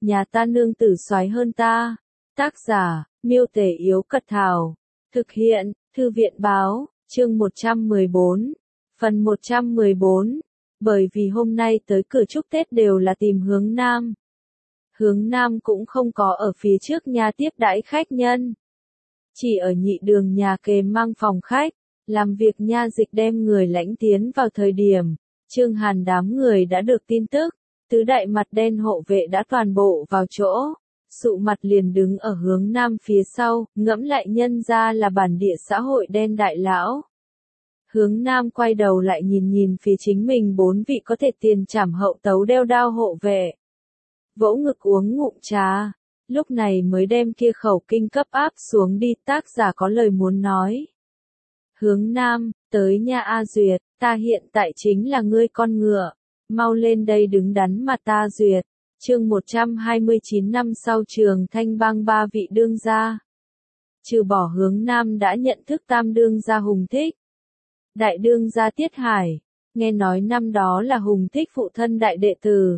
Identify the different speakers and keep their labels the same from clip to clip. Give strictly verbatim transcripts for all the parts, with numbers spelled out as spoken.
Speaker 1: nhà ta nương tử soái hơn ta. Tác giả, Miêu Tể Yếu Cật Thảo. Thực hiện, Thư viện Báo, chương một trăm mười bốn. Phần một trăm mười bốn. Bởi vì hôm nay tới cửa chúc Tết đều là tìm Hướng Nam. Hướng Nam cũng không có ở phía trước nhà tiếp đãi khách nhân. Chỉ ở nhị đường nhà kề mang phòng khách, làm việc nha dịch đem người lãnh tiến vào thời điểm. Trương Hàn đám người đã được tin tức, tứ đại mặt đen hộ vệ đã toàn bộ vào chỗ. Sụ mặt liền đứng ở hướng nam phía sau, ngẫm lại nhân ra là bản địa xã hội đen đại lão. Hướng nam quay đầu lại nhìn nhìn phía chính mình bốn vị có thể tiền trảm hậu tấu đeo đao hộ vệ. Vỗ ngực uống ngụm trà, lúc này mới đem kia khẩu kinh cấp áp xuống đi. Tác giả có lời muốn nói. Hướng nam, tới nha A Duyệt, ta hiện tại chính là ngươi con ngựa, mau lên đây đứng đắn mà ta duyệt. Chương một trăm hai mươi chín năm sau Trường Thanh bang ba vị đương gia. Trừ bỏ Hướng Nam đã nhận thức tam đương gia Hùng Thích. Đại đương gia Tiết Hải, nghe nói năm đó là Hùng Thích phụ thân đại đệ tử.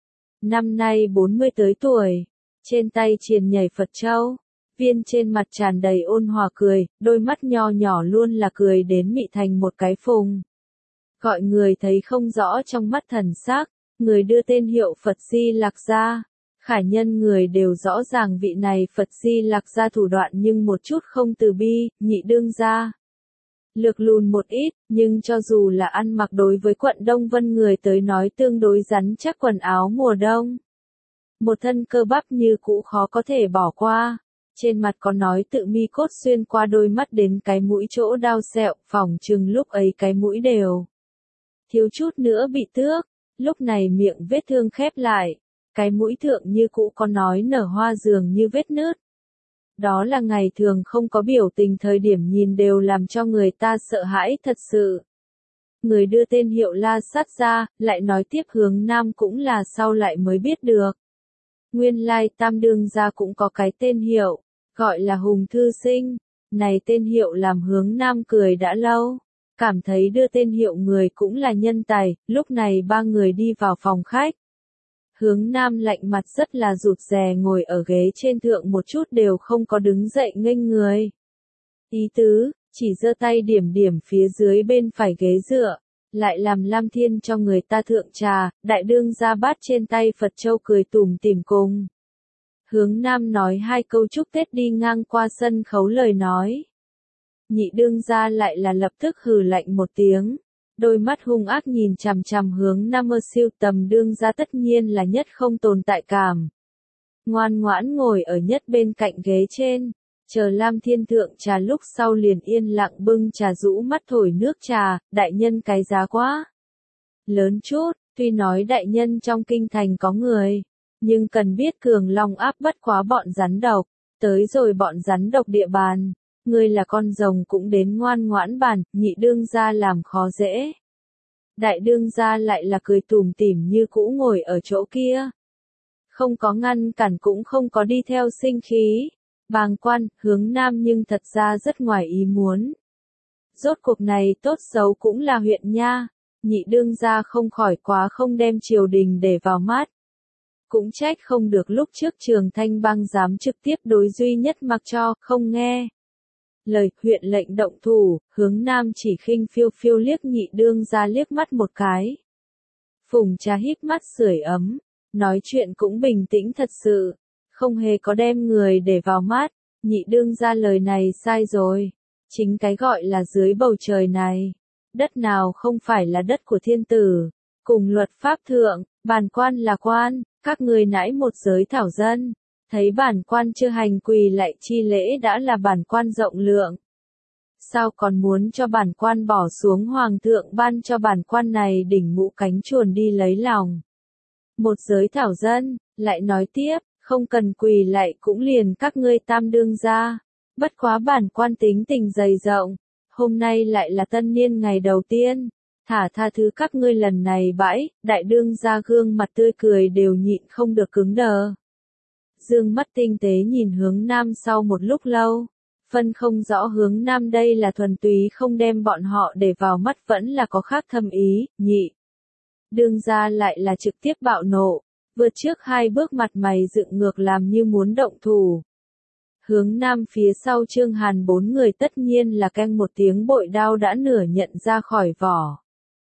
Speaker 1: Năm nay bốn mươi tới tuổi, trên tay triền nhảy Phật châu, viên trên mặt tràn đầy ôn hòa cười, đôi mắt nho nhỏ luôn là cười đến mị thành một cái phùng. Gọi người thấy không rõ trong mắt thần sắc. Người đưa tên hiệu Phật Di Lạc Gia. Khải nhân người đều rõ ràng vị này Phật Di Lạc Gia thủ đoạn nhưng một chút không từ bi. Nhị đương gia lược lùn một ít, nhưng cho dù là ăn mặc đối với quận Đông Vân người tới nói tương đối rắn chắc quần áo mùa đông. Một thân cơ bắp như cũ khó có thể bỏ qua. Trên mặt có nói tự mi cốt xuyên qua đôi mắt đến cái mũi chỗ đau sẹo, phỏng chừng lúc ấy cái mũi đều thiếu chút nữa bị tước. Lúc này miệng vết thương khép lại, cái mũi thượng như cũ có nói nở hoa dường như vết nứt. Đó là ngày thường không có biểu tình thời điểm nhìn đều làm cho người ta sợ hãi thật sự. Người đưa tên hiệu La Sát ra, lại nói tiếp Hướng Nam cũng là sau lại mới biết được. Nguyên lai tam đương gia cũng có cái tên hiệu, gọi là Hùng Thư Sinh. Này tên hiệu làm Hướng Nam cười đã lâu. Cảm thấy đưa tên hiệu người cũng là nhân tài, lúc này ba người đi vào phòng khách. Hướng Nam lạnh mặt rất là rụt rè ngồi ở ghế trên thượng một chút đều không có đứng dậy nghênh người. Ý tứ, chỉ giơ tay điểm điểm phía dưới bên phải ghế dựa, lại làm Lam Thiên cho người ta thượng trà, đại đương ra bát trên tay Phật Châu cười tủm tỉm cùng. Hướng Nam nói hai câu chúc Tết đi ngang qua sân khấu lời nói. Nhị đương gia lại là lập tức hừ lạnh một tiếng, đôi mắt hung ác nhìn chằm chằm Hướng Nam ơ siêu tầm đương gia tất nhiên là nhất không tồn tại cảm. Ngoan ngoãn ngồi ở nhất bên cạnh ghế trên, chờ Lam Thiên thượng trà lúc sau liền yên lặng bưng trà rũ mắt thổi nước trà. Đại nhân cái giá quá lớn chút, tuy nói đại nhân trong kinh thành có người, nhưng cần biết cường long áp bất quá bọn rắn độc, tới rồi bọn rắn độc địa bàn. Ngươi là con rồng cũng đến ngoan ngoãn bàn, nhị đương gia làm khó dễ. Đại đương gia lại là cười tủm tỉm như cũ ngồi ở chỗ kia. Không có ngăn cản cũng không có đi theo sinh khí. Bàng quan, Hướng Nam nhưng thật ra rất ngoài ý muốn. Rốt cuộc này tốt xấu cũng là huyện nha, nhị đương gia không khỏi quá không đem triều đình để vào mắt. Cũng trách không được lúc trước Trường Thanh bang dám trực tiếp đối duy nhất mặc cho, không nghe. Lời huyện lệnh động thủ, Hướng Nam chỉ khinh phiêu phiêu liếc nhị đương ra liếc mắt một cái. Phùng trà híp mắt sưởi ấm, nói chuyện cũng bình tĩnh thật sự, không hề có đem người để vào mắt. Nhị đương ra lời này sai rồi, chính cái gọi là dưới bầu trời này, đất nào không phải là đất của thiên tử, cùng luật pháp thượng, bản quan là quan, các người nãi một giới thảo dân. Thấy bản quan chưa hành quỳ lại chi lễ đã là bản quan rộng lượng. Sao còn muốn cho bản quan bỏ xuống hoàng thượng ban cho bản quan này đỉnh mũ cánh chuồn đi lấy lòng. Một giới thảo dân, lại nói tiếp, không cần quỳ lại cũng liền các ngươi tam đương gia. Bất quá bản quan tính tình dày rộng, hôm nay lại là tân niên ngày đầu tiên. Thả tha thứ các ngươi lần này bãi, đại đương gia gương mặt tươi cười đều nhịn không được cứng đờ. Dương mắt tinh tế nhìn Hướng Nam sau một lúc lâu, phân không rõ Hướng Nam đây là thuần túy không đem bọn họ để vào mắt vẫn là có khác thâm ý. Nhị đương gia lại là trực tiếp bạo nộ, vượt trước hai bước mặt mày dựng ngược làm như muốn động thủ. Hướng Nam phía sau Trương Hàn bốn người tất nhiên là canh một tiếng bội đao đã nửa nhận ra khỏi vỏ.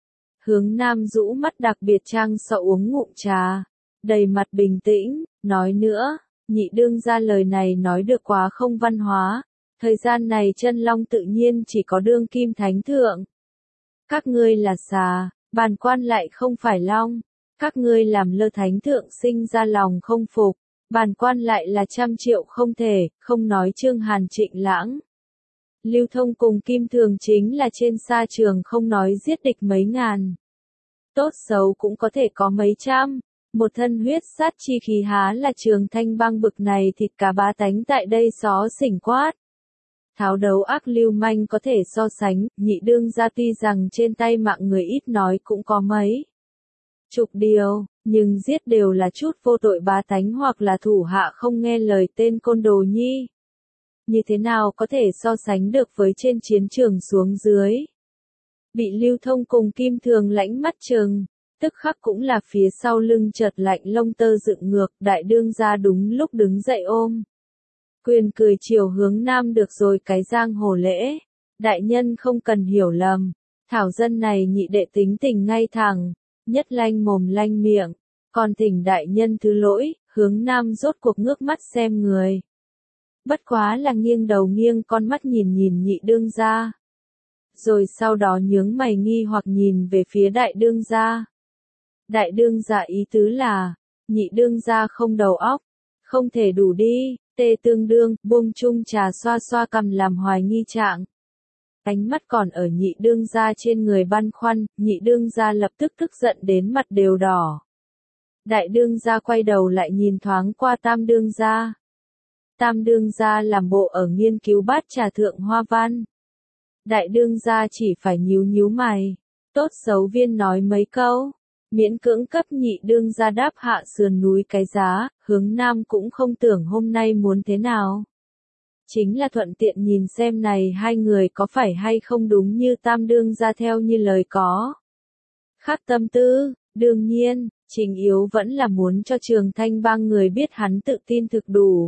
Speaker 1: Hướng Nam rũ mắt đặc biệt trang sợ uống ngụm trà, đầy mặt bình tĩnh, nói nữa, nhị đương ra lời này nói được quá không văn hóa, thời gian này chân long tự nhiên chỉ có đương kim thánh thượng. Các ngươi là xà, bản quan lại không phải long, các ngươi làm lơ thánh thượng sinh ra lòng không phục, bản quan lại là trăm triệu không thể, không nói Trương Hàn Trịnh Lãng. Lưu Thông cùng Kim Thường chính là trên sa trường không nói giết địch mấy ngàn. Tốt xấu cũng có thể có mấy trăm, một thân huyết sát chi khí há là Trường Thanh Bang bực này thịt cá bá tánh tại đây xó xỉnh quát. Tháo đấu ác lưu manh có thể so sánh, nhị đương ra tuy rằng trên tay mạng người ít nói cũng có mấy chục điều, nhưng giết đều là chút vô tội bá tánh hoặc là thủ hạ không nghe lời tên côn đồ nhi. Như thế nào có thể so sánh được với trên chiến trường xuống dưới. Bị Lưu Thông cùng Kim Thường lãnh mắt trừng, tức khắc cũng là phía sau lưng chợt lạnh lông tơ dựng ngược, đại đương ra đúng lúc đứng dậy ôm. Quyền cười chiều Hướng Nam được rồi cái giang hồ lễ, đại nhân không cần hiểu lầm, thảo dân này nhị đệ tính tình ngay thẳng, nhất lanh mồm lanh miệng, còn thỉnh đại nhân thứ lỗi, Hướng Nam rốt cuộc ngước mắt xem người. Bất quá là nghiêng đầu nghiêng con mắt nhìn nhìn nhị đương gia. Rồi sau đó nhướng mày nghi hoặc nhìn về phía đại đương gia. Đại đương gia ý tứ là, nhị đương gia không đầu óc, không thể đủ đi, tê tương đương, buông chung trà xoa xoa cằm làm hoài nghi trạng. Ánh mắt còn ở nhị đương gia trên người băn khoăn, nhị đương gia lập tức tức giận đến mặt đều đỏ. Đại đương gia quay đầu lại nhìn thoáng qua tam đương gia. Tam đương gia làm bộ ở nghiên cứu bát trà thượng hoa văn. Đại đương gia chỉ phải nhíu nhíu mày, tốt xấu viên nói mấy câu, miễn cưỡng cấp nhị đương gia đáp hạ sườn núi cái giá, Hướng Nam cũng không tưởng hôm nay muốn thế nào. Chính là thuận tiện nhìn xem này hai người có phải hay không đúng như tam đương gia theo như lời có. Khác tâm tư, đương nhiên, Trình Yếu vẫn là muốn cho Trường Thanh Bang người biết hắn tự tin thực đủ.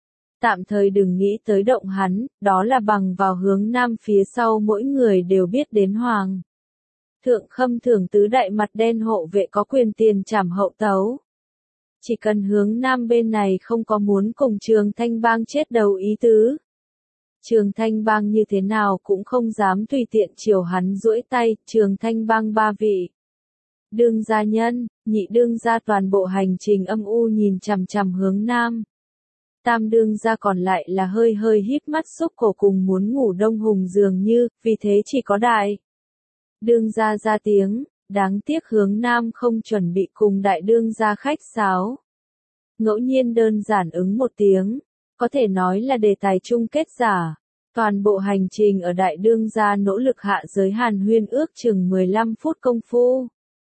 Speaker 1: Tạm thời đừng nghĩ tới động hắn, đó là bằng vào Hướng Nam phía sau mỗi người đều biết đến Hoàng. Thượng Khâm Thưởng tứ đại mặt đen hộ vệ có quyền tiền trảm hậu tấu. Chỉ cần Hướng Nam bên này không có muốn cùng Trường Thanh Bang chết đầu ý tứ. Trường Thanh Bang như thế nào cũng không dám tùy tiện chiều hắn duỗi tay, Trường Thanh Bang ba vị. Đương gia nhân, nhị đương gia toàn bộ hành trình âm u nhìn chằm chằm Hướng Nam. Tam đương gia còn lại là hơi hơi híp mắt xúc cổ cùng muốn ngủ đông hùng dường như, vì thế chỉ có đại. Đương gia ra tiếng, đáng tiếc Hướng Nam không chuẩn bị cùng đại đương gia khách sáo. Ngẫu nhiên đơn giản ứng một tiếng, có thể nói là đề tài chung kết giả. Toàn bộ hành trình ở đại đương gia nỗ lực hạ giới hàn huyên ước chừng mười lăm phút công phu.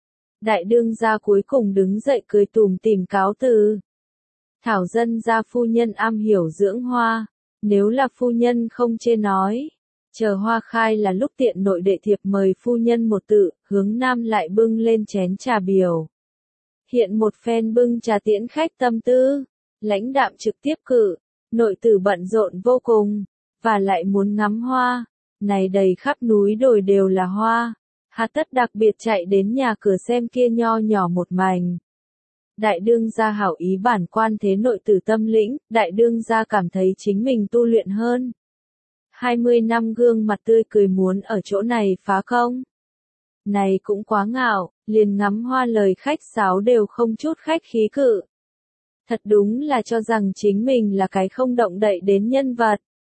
Speaker 1: Đại đương gia cuối cùng đứng dậy cười tủm tỉm cáo từ. Thảo dân gia phu nhân am hiểu dưỡng hoa, nếu là phu nhân không chê nói. Chờ hoa khai là lúc tiện nội đệ thiệp mời phu nhân một tự, Hướng Nam lại bưng lên chén trà biểu. Hiện một phen bưng trà tiễn khách tâm tư, lãnh đạm trực tiếp cử, nội tử bận rộn vô cùng, và lại muốn ngắm hoa, này đầy khắp núi đồi đều là hoa, hà tất đặc biệt chạy đến nhà cửa xem kia nho nhỏ một mảnh. Đại đương gia hảo ý bản quan thế nội tử tâm lĩnh, đại đương gia cảm thấy chính mình tu luyện hơn. hai mươi năm gương mặt tươi cười muốn ở chỗ này phá không? Này cũng quá ngạo, liền ngắm hoa lời khách sáo đều không chút khách khí cự. Thật đúng là cho rằng chính mình là cái không động đậy đến nhân vật.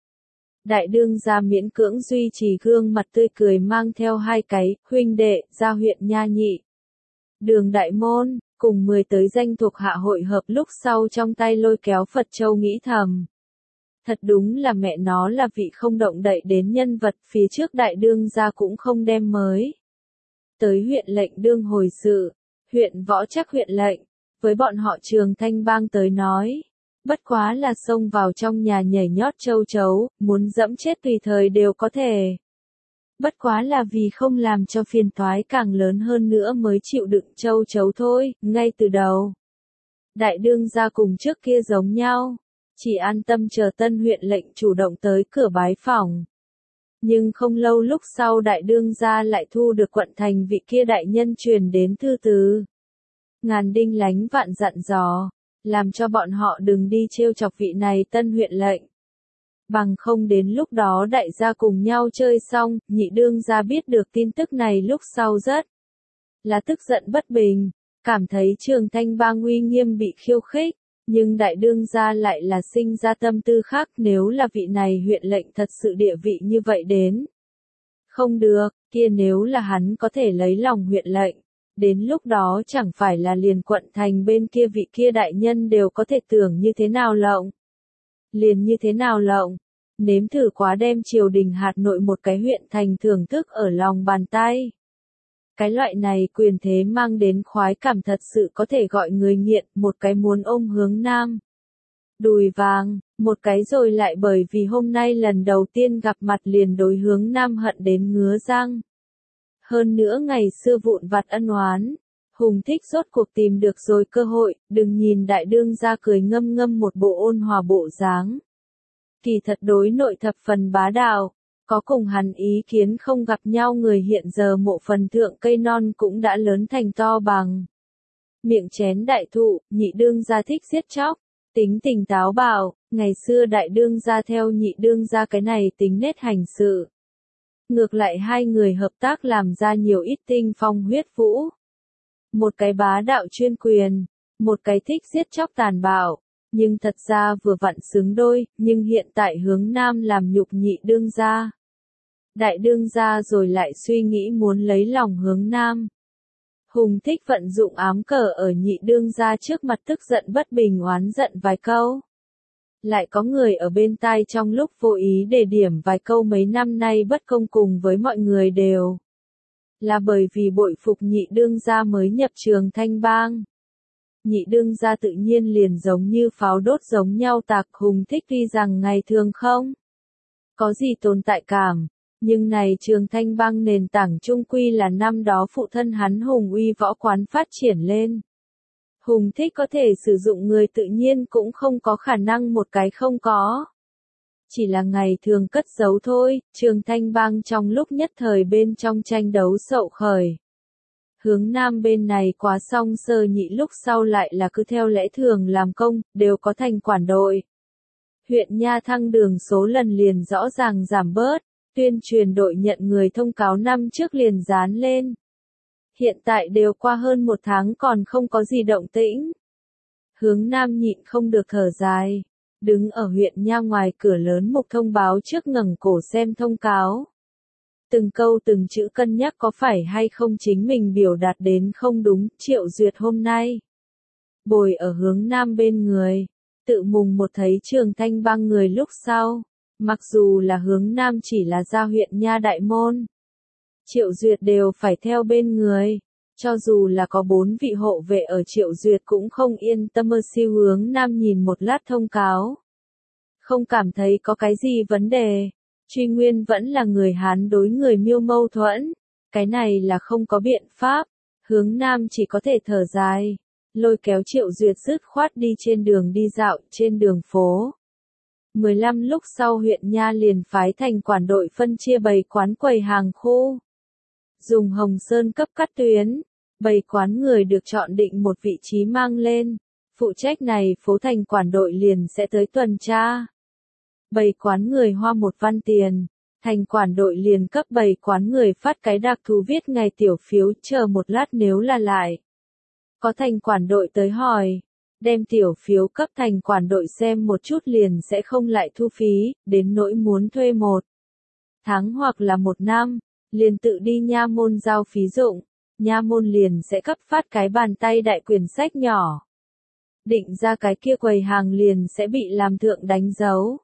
Speaker 1: Đại đương gia miễn cưỡng duy trì gương mặt tươi cười mang theo hai cái, huynh đệ, gia huyện nha nhị. Đường đại môn, cùng mười tới danh thuộc hạ hội hợp lúc sau trong tay lôi kéo Phật Châu nghĩ thầm. Thật đúng là mẹ nó là vị không động đậy đến nhân vật, phía trước đại đương gia cũng không đem mới. Tới huyện lệnh đương hồi sự, huyện võ chắc huyện lệnh, với bọn họ Trường Thanh Bang tới nói. Bất quá là xông vào trong nhà nhảy nhót châu chấu, muốn dẫm chết tùy thời đều có thể. Bất quá là vì không làm cho phiền toái càng lớn hơn nữa mới chịu đựng châu chấu thôi, ngay từ đầu. Đại đương gia cùng trước kia giống nhau, chỉ an tâm chờ tân huyện lệnh chủ động tới cửa bái phỏng. Nhưng không lâu lúc sau đại đương gia lại thu được quận thành vị kia đại nhân truyền đến thư từ. Ngàn đinh lánh vạn dặn dò, làm cho bọn họ đừng đi trêu chọc vị này tân huyện lệnh. Bằng không đến lúc đó đại gia cùng nhau chơi xong, nhị đương gia biết được tin tức này lúc sau rất là tức giận bất bình, cảm thấy Trường Thanh Bang uy nghiêm bị khiêu khích, nhưng đại đương gia lại là sinh ra tâm tư khác, nếu là vị này huyện lệnh thật sự địa vị như vậy đến. Không được, kia nếu là hắn có thể lấy lòng huyện lệnh, đến lúc đó chẳng phải là liền quận thành bên kia vị kia đại nhân đều có thể tưởng như thế nào lộng. Liền như thế nào lộng, nếm thử quá đem triều đình hạt nội một cái huyện thành thưởng thức ở lòng bàn tay. Cái loại này quyền thế mang đến khoái cảm thật sự có thể gọi người nghiện, một cái muốn ôm hướng nam. Đùi vàng, một cái rồi lại bởi vì hôm nay lần đầu tiên gặp mặt liền đối hướng nam hận đến ngứa răng. Hơn nữa ngày xưa vụn vặt ân oán, Hùng Thích rốt cuộc tìm được rồi cơ hội, đừng nhìn đại đương gia cười ngâm ngâm một bộ ôn hòa bộ dáng. Kỳ thật đối nội thập phần bá đạo, có cùng hắn ý kiến không gặp nhau người hiện giờ mộ phần thượng cây non cũng đã lớn thành to bằng. Miệng chén đại thụ, nhị đương gia thích giết chóc, tính tình táo bạo, ngày xưa đại đương gia theo nhị đương gia cái này tính nết hành sự. Ngược lại hai người hợp tác làm ra nhiều ít tinh phong huyết vũ. Một cái bá đạo chuyên quyền, một cái thích giết chóc tàn bạo, nhưng thật ra vừa vặn xứng đôi, nhưng hiện tại hướng nam làm nhục nhị đương gia. Đại đương gia rồi lại suy nghĩ muốn lấy lòng hướng nam. Hùng Thích vận dụng ám cờ ở nhị đương gia trước mặt tức giận bất bình oán giận vài câu. Lại có người ở bên tai trong lúc vô ý đề điểm vài câu mấy năm nay bất công cùng với mọi người đều. Là bởi vì bội phục nhị đương gia mới nhập Trường Thanh Bang. Nhị đương gia tự nhiên liền giống như pháo đốt giống nhau tạc. Hùng Thích tuy rằng ngày thường không có gì tồn tại cảm, nhưng này Trường Thanh Bang nền tảng trung quy là năm đó phụ thân hắn Hùng Uy võ quán phát triển lên. Hùng Thích có thể sử dụng người tự nhiên cũng không có khả năng một cái không có. Chỉ là ngày thường cất giấu thôi, Trường Thanh Bang trong lúc nhất thời bên trong tranh đấu sậu khởi. Hướng nam bên này quá xong sơ nhị lúc sau lại là cứ theo lẽ thường làm công, đều có thành quản đội. Huyện Nha thăng đường số lần liền rõ ràng giảm bớt, tuyên truyền đội nhận người thông cáo năm trước liền dán lên. Hiện tại đều qua hơn một tháng còn không có gì động tĩnh. Hướng nam nhịn không được thở dài, đứng ở huyện Nha ngoài cửa lớn mục thông báo trước ngẩng cổ xem thông cáo. Từng câu từng chữ cân nhắc có phải hay không chính mình biểu đạt đến không đúng. Triệu Duyệt hôm nay bồi ở hướng nam bên người, tự mùng một thấy Trường Thanh Bang người lúc sau, mặc dù là hướng nam chỉ là ra huyện Nha đại môn, Triệu Duyệt đều phải theo bên người, cho dù là có bốn vị hộ vệ ở Triệu Duyệt cũng không yên tâm. Ơ siêu hướng nam nhìn một lát thông cáo, không cảm thấy có cái gì vấn đề. Truy nguyên vẫn là người Hán đối người Miêu mâu thuẫn, cái này là không có biện pháp. Hướng nam chỉ có thể thở dài, lôi kéo Triệu Duyệt dứt khoát đi trên đường đi dạo, trên đường phố. mười lăm lúc sau huyện Nha liền phái thành quản đội phân chia bày quán quầy hàng khu. Dùng hồng sơn cấp cắt tuyến, bày quán người được chọn định một vị trí mang lên, phụ trách này phố thành quản đội liền sẽ tới tuần tra. Bày quán người hoa một văn tiền, thành quản đội liền cấp bày quán người phát cái đặc thù viết ngày tiểu phiếu, chờ một lát nếu là lại. Có thành quản đội tới hỏi, đem tiểu phiếu cấp thành quản đội xem một chút liền sẽ không lại thu phí, đến nỗi muốn thuê một tháng hoặc là một năm, liền tự đi nha môn giao phí dụng, nha môn liền sẽ cấp phát cái bàn tay đại quyển sách nhỏ. Định ra cái kia quầy hàng liền sẽ bị làm thượng đánh dấu.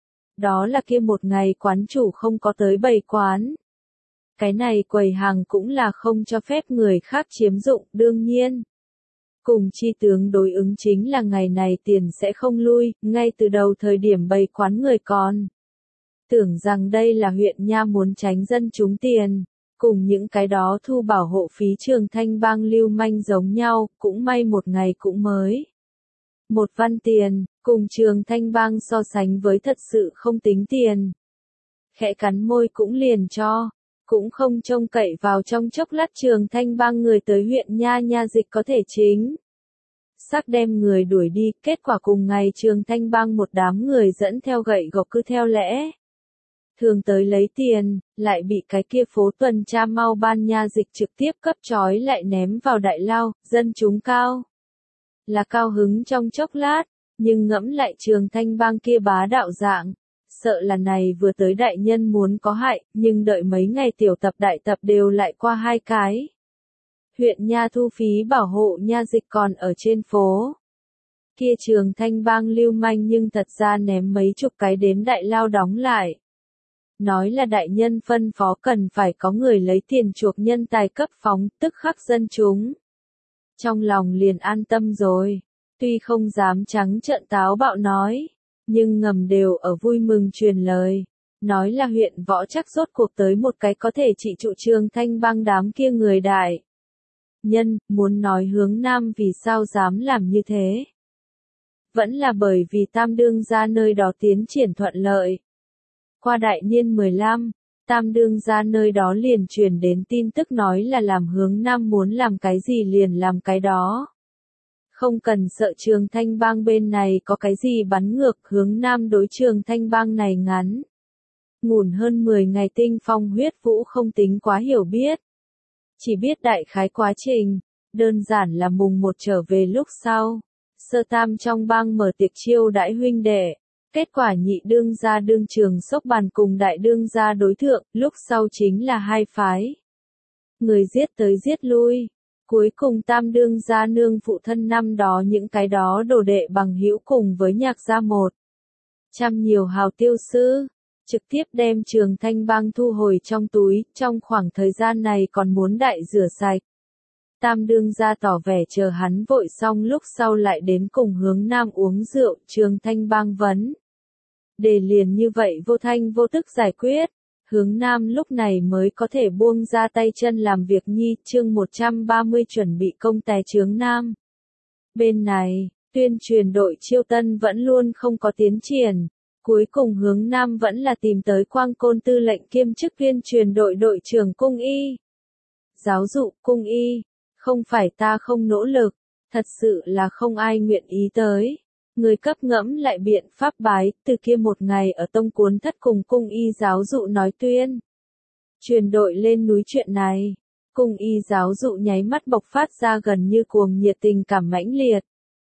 Speaker 1: Đó là kia một ngày quán chủ không có tới bày quán. Cái này quầy hàng cũng là không cho phép người khác chiếm dụng, đương nhiên. Cùng chi tướng đối ứng chính là ngày này tiền sẽ không lui, ngay từ đầu thời điểm bày quán người còn tưởng rằng đây là huyện Nha muốn tránh dân chúng tiền, cùng những cái đó thu bảo hộ phí Trường Thanh Bang lưu manh giống nhau, cũng may một ngày cũng mới Một văn tiền, cùng Trường Thanh Bang so sánh với thật sự không tính tiền. Khẽ cắn môi cũng liền cho, cũng không trông cậy vào trong chốc lát Trường Thanh Bang người tới huyện Nha Nha Dịch có thể chính xác đem người đuổi đi, kết quả cùng ngày Trường Thanh Bang một đám người dẫn theo gậy gộc cứ theo lẽ thường tới lấy tiền, lại bị cái kia phố tuần tra mau ban Nha Dịch trực tiếp cấp trói lại ném vào đại lao, dân chúng cao là cao hứng trong chốc lát, nhưng ngẫm lại Trường Thanh Bang kia bá đạo dạng, sợ là này vừa tới đại nhân muốn có hại, nhưng đợi mấy ngày tiểu tập đại tập đều lại qua hai cái. Huyện Nha thu phí bảo hộ Nha Dịch còn ở trên phố. Kia Trường Thanh Bang lưu manh nhưng thật ra ném mấy chục cái đến đại lao đóng lại. Nói là đại nhân phân phó cần phải có người lấy tiền chuộc nhân tài cấp phóng, tức khắc dân chúng. Trong lòng liền an tâm rồi, tuy không dám trắng trợn táo bạo nói, nhưng ngầm đều ở vui mừng truyền lời. Nói là huyện Võ Trắc rốt cuộc tới một cái có thể trị trụ Trường Thanh Bang đám kia người đại nhân, muốn nói hướng Nam vì sao dám làm như thế. Vẫn là bởi vì Tam Đương gia nơi đó tiến triển thuận lợi. Qua đại niên mười lăm, Tam Đương gia nơi đó liền truyền đến tin tức nói là làm hướng Nam muốn làm cái gì liền làm cái đó. Không cần sợ Trường Thanh Bang bên này có cái gì bắn ngược, hướng Nam đối Trường Thanh Bang này ngắn ngủn hơn mười ngày tinh phong huyết vũ không tính quá hiểu biết. Chỉ biết đại khái quá trình, đơn giản là mùng một trở về lúc sau. Sơ Tam trong bang mở tiệc chiêu đãi huynh đệ. Kết quả nhị đương gia đương trường sốc bàn cùng đại đương gia đối thượng, lúc sau chính là hai phái. Người giết tới giết lui. Cuối cùng Tam đương gia nương phụ thân năm đó những cái đó đồ đệ bằng hữu cùng với nhạc gia một. Trăm nhiều hào tiêu sư. Trực tiếp đem Trường Thanh Bang thu hồi trong túi, trong khoảng thời gian này còn muốn đại rửa sạch. Tam đương gia tỏ vẻ chờ hắn vội xong lúc sau lại đến cùng hướng Nam uống rượu, Trường Thanh Bang vấn. Đề liền như vậy vô thanh vô tức giải quyết, hướng Nam lúc này mới có thể buông ra tay chân làm việc nhi, chương một trăm ba mươi chuẩn bị công tè chướng Nam. Bên này, tuyên truyền đội chiêu tân vẫn luôn không có tiến triển. Cuối cùng hướng Nam vẫn là tìm tới Quang Côn tư lệnh kiêm chức tuyên truyền đội đội trưởng Cung Y. Giáo dụ Cung Y, không phải ta không nỗ lực, thật sự là không ai nguyện ý tới. Người cấp ngẫm lại biện pháp bái, từ kia một ngày ở tông cuốn thất cùng Cung Y giáo dụ nói tuyên. Truyền đội lên núi chuyện này, Cung Y giáo dụ nháy mắt bộc phát ra gần như cuồng nhiệt tình cảm mãnh liệt.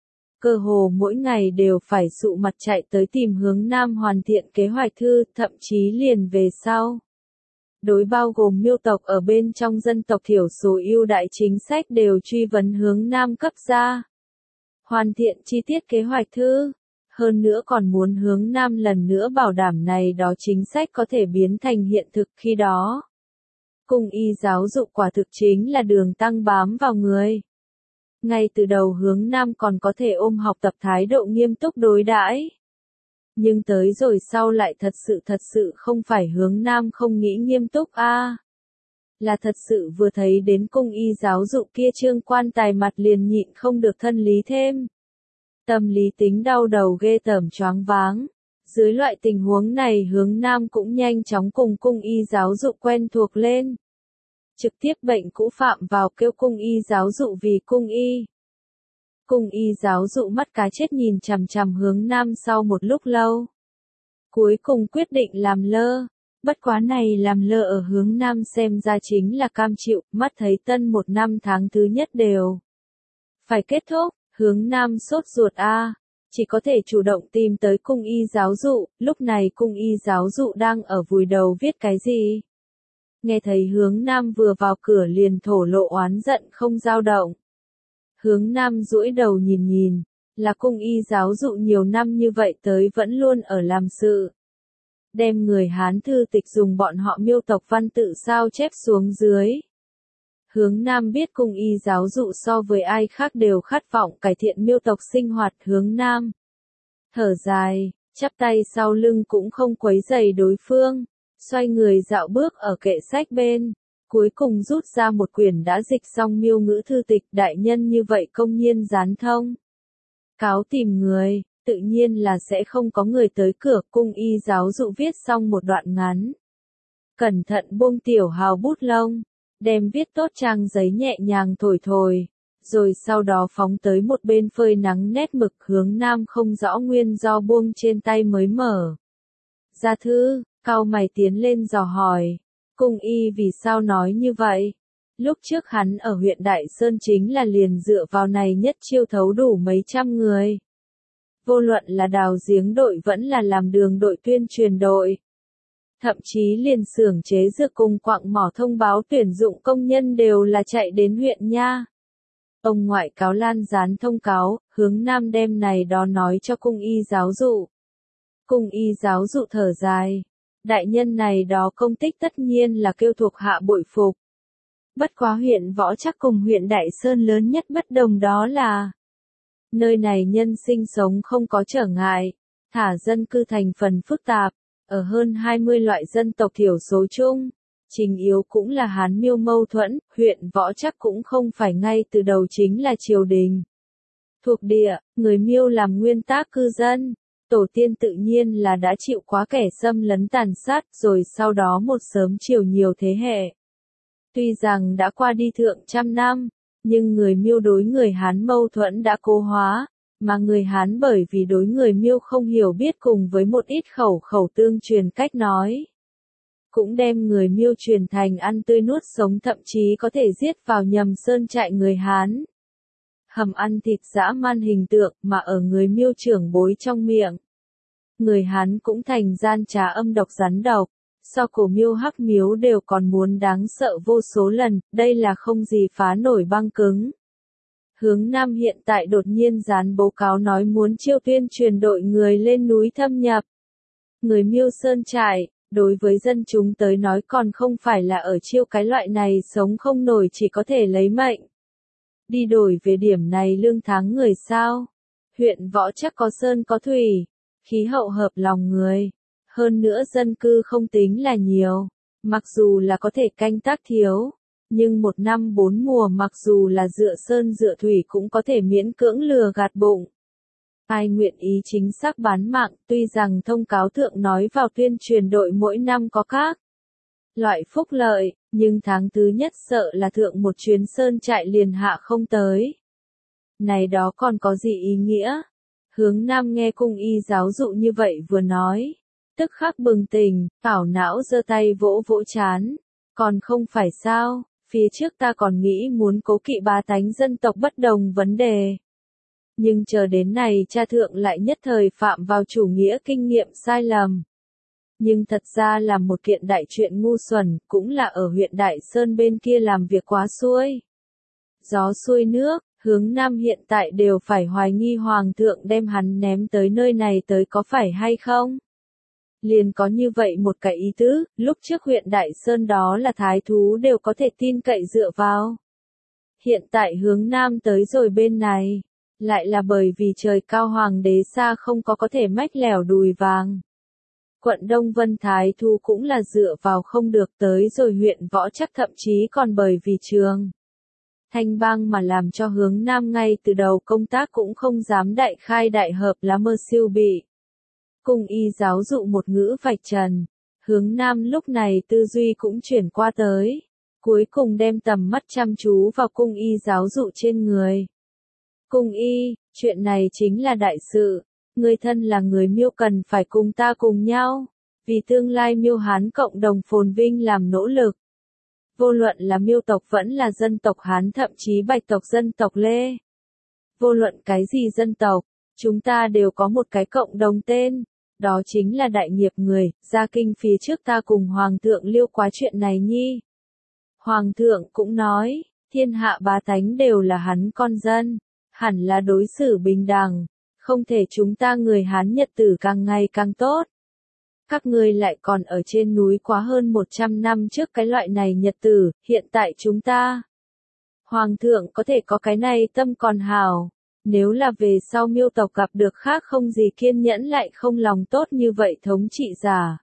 Speaker 1: Cơ hồ mỗi ngày đều phải sụ mặt chạy tới tìm hướng Nam hoàn thiện kế hoạch thư, thậm chí liền về sau. Đối bao gồm miêu tộc ở bên trong dân tộc thiểu số ưu đại chính sách đều truy vấn hướng Nam cấp ra. Hoàn thiện chi tiết kế hoạch thư. Hơn nữa còn muốn hướng Nam lần nữa bảo đảm này đó chính sách có thể biến thành hiện thực khi đó. Cung Y giáo dục quả thực chính là đường tăng bám vào người. Ngay từ đầu hướng Nam còn có thể ôm học tập thái độ nghiêm túc đối đãi. Nhưng tới rồi sau lại thật sự thật sự không phải hướng Nam không nghĩ nghiêm túc a, à, là thật sự vừa thấy đến Cung Y giáo dục kia trương quan tài mặt liền nhịn không được thân lý thêm. Tâm lý tính đau đầu ghê tởm choáng váng. Dưới loại tình huống này hướng Nam cũng nhanh chóng cùng Cung Y giáo dục quen thuộc lên. Trực tiếp bệnh cũ phạm vào kêu Cung Y giáo dụ vì Cung Y. Cung Y giáo dụ mắt cá chết nhìn chằm chằm hướng Nam sau một lúc lâu. Cuối cùng quyết định làm lơ. Bất quá này làm lơ ở hướng Nam xem ra chính là cam chịu, mắt thấy tân một năm tháng thứ nhất đều phải kết thúc, hướng Nam sốt ruột a, à, chỉ có thể chủ động tìm tới Cung Y giáo dụ, lúc này Cung Y giáo dụ đang ở vùi đầu viết cái gì. Nghe thấy hướng Nam vừa vào cửa liền thổ lộ oán giận không dao động. Hướng Nam duỗi đầu nhìn nhìn, là Cung Y giáo dụ nhiều năm như vậy tới vẫn luôn ở làm sự. Đem người Hán thư tịch dùng bọn họ miêu tộc văn tự sao chép xuống dưới. Hướng Nam biết Cung Y giáo dụ so với ai khác đều khát vọng cải thiện miêu tộc sinh hoạt hướng Nam. Thở dài, chắp tay sau lưng cũng không quấy rầy đối phương. Xoay người dạo bước ở kệ sách bên, cuối cùng rút ra một quyển đã dịch xong miêu ngữ thư tịch đại nhân như vậy công nhiên gián thông. cáo tìm người, tự nhiên là sẽ không có người tới cửa. Cung y giáo dụ viết xong một đoạn ngắn. Cẩn thận buông tiểu hào bút lông, đem viết tốt trang giấy nhẹ nhàng thổi thổi, rồi sau đó phóng tới một bên phơi nắng nét mực. Hướng Nam không rõ nguyên do buông trên tay mới mở ra thư, cau mày tiến lên dò hỏi, cung y vì sao nói như vậy? Lúc trước hắn ở huyện Đại Sơn chính là liền dựa vào này nhất chiêu thấu đủ mấy trăm người. Vô luận là đào giếng đội vẫn là làm đường đội tuyên truyền đội. Thậm chí liền xưởng chế dược cùng quặng mỏ thông báo tuyển dụng công nhân đều là chạy đến huyện nha. Ông ngoại cáo lan dán thông cáo, Hướng Nam đem này đó nói cho cung y giáo dụ. Cung y giáo dụ thở dài. Đại nhân này đó công tích tất nhiên là kêu thuộc hạ bội phục. Bất quá huyện Võ Trắc cùng huyện Đại Sơn lớn nhất bất đồng đó là nơi này nhân sinh sống không có trở ngại, thả dân cư thành phần phức tạp, ở hơn hai mươi loại dân tộc thiểu số chung. Chính yếu cũng là Hán Miêu mâu thuẫn, huyện Võ Trắc cũng không phải ngay từ đầu chính là triều đình. Thuộc địa, người Miêu làm nguyên tác cư dân, tổ tiên tự nhiên là đã chịu quá kẻ xâm lấn tàn sát rồi sau đó một sớm chiều nhiều thế hệ. Tuy rằng đã qua đi thượng trăm năm, nhưng người Miêu đối người Hán mâu thuẫn đã cố hóa, mà người Hán bởi vì đối người Miêu không hiểu biết cùng với một ít khẩu khẩu tương truyền cách nói. Cũng đem người Miêu truyền thành ăn tươi nuốt sống, thậm chí có thể giết vào nhầm sơn trại người Hán. Hầm ăn thịt dã man hình tượng mà ở người Miêu trưởng bối trong miệng. Người Hán cũng thành gian trá âm độc rắn độc, so cổ Miêu hắc miếu đều còn muốn đáng sợ vô số lần, đây là không gì phá nổi băng cứng. Hướng Nam hiện tại đột nhiên dán báo cáo nói muốn chiêu tuyên truyền đội người lên núi thâm nhập. Người Miêu sơn trại, đối với dân chúng tới nói còn không phải là ở chiêu cái loại này sống không nổi chỉ có thể lấy mệnh. Đi đổi về điểm này lương tháng người sao? Huyện Võ Trắc có sơn có thủy, khí hậu hợp lòng người. Hơn nữa dân cư không tính là nhiều, mặc dù là có thể canh tác thiếu, nhưng một năm bốn mùa mặc dù là dựa sơn dựa thủy cũng có thể miễn cưỡng lừa gạt bụng. Ai nguyện ý chính xác bán mạng, tuy rằng thông cáo thượng nói vào tuyên truyền đội mỗi năm có các loại phúc lợi, nhưng tháng thứ nhất sợ là thượng một chuyến sơn trại liền hạ không tới. Này đó còn có gì ý nghĩa? Hướng Nam nghe cung y giáo dụ như vậy vừa nói, tức khắc bừng tỉnh, ảo não giơ tay vỗ vỗ chán. Còn không phải sao, phía trước ta còn nghĩ muốn cố kỵ bá tánh dân tộc bất đồng vấn đề. Nhưng chờ đến này cha thượng lại nhất thời phạm vào chủ nghĩa kinh nghiệm sai lầm. Nhưng thật ra là một kiện đại chuyện ngu xuẩn, cũng là ở huyện Đại Sơn bên kia làm việc quá xuôi. Gió xuôi nước, Hướng Nam hiện tại đều phải hoài nghi Hoàng thượng đem hắn ném tới nơi này tới có phải hay không? Liền có như vậy một cái ý tứ, lúc trước huyện Đại Sơn đó là thái thú đều có thể tin cậy dựa vào. Hiện tại Hướng Nam tới rồi bên này, lại là bởi vì trời cao hoàng đế xa không có có thể mách lẻo đùi vàng. Quận Đông Vân thái thú cũng là dựa vào không được tới rồi huyện Võ Trắc, thậm chí còn bởi vì trường Thanh Bang mà làm cho Hướng Nam ngay từ đầu công tác cũng không dám đại khai đại hợp lá mơ siêu bị. Cung y giáo dụ một ngữ vạch trần, Hướng Nam lúc này tư duy cũng chuyển qua tới, cuối cùng đem tầm mắt chăm chú vào cung y giáo dụ trên người. Cung y, chuyện này chính là đại sự, người thân là người Miêu cần phải cùng ta cùng nhau, vì tương lai Miêu Hán cộng đồng phồn vinh làm nỗ lực. Vô luận là Miêu tộc vẫn là dân tộc Hán, thậm chí Bạch tộc dân tộc Lê. Vô luận cái gì dân tộc, chúng ta đều có một cái cộng đồng tên, đó chính là đại nghiệp người. Ra kinh phía trước ta cùng Hoàng thượng liêu quá chuyện này nhi. Hoàng thượng cũng nói, thiên hạ bá tánh đều là hắn con dân, hẳn là đối xử bình đẳng, không thể chúng ta người Hán nhật tử càng ngày càng tốt. Các ngươi lại còn ở trên núi quá hơn một trăm năm trước cái loại này nhật tử, hiện tại chúng ta. Hoàng thượng có thể có cái này tâm còn hào, nếu là về sau Miêu tộc gặp được khác không gì kiên nhẫn lại không lòng tốt như vậy thống trị giả.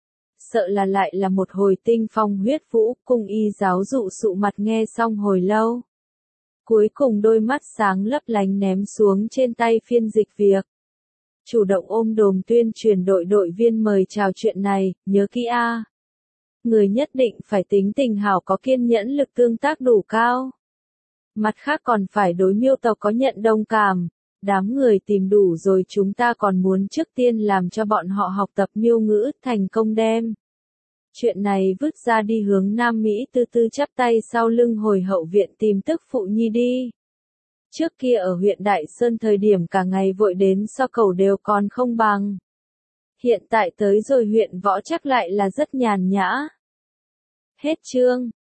Speaker 1: Sợ là lại là một hồi tinh phong huyết vũ. Cung y giáo dụ sụ mặt nghe xong hồi lâu. Cuối cùng đôi mắt sáng lấp lánh ném xuống trên tay phiên dịch việc. Chủ động ôm đồm tuyên truyền đội đội viên mời chào chuyện này, nhớ kỹ a. Người nhất định phải tính tình hảo có kiên nhẫn lực tương tác đủ cao. Mặt khác còn phải đối miêu tộc có nhận đồng cảm. Đám người tìm đủ rồi chúng ta còn muốn trước tiên làm cho bọn họ học tập miêu ngữ thành công đem. Chuyện này vứt ra đi hướng Nam Mỹ tư tư chắp tay sau lưng hồi hậu viện tìm tức phụ nhi đi. Trước kia ở huyện Đại Sơn thời điểm cả ngày vội đến so cầu đều còn không bằng. Hiện tại tới rồi huyện Võ Trắc lại là rất nhàn nhã. Hết chương.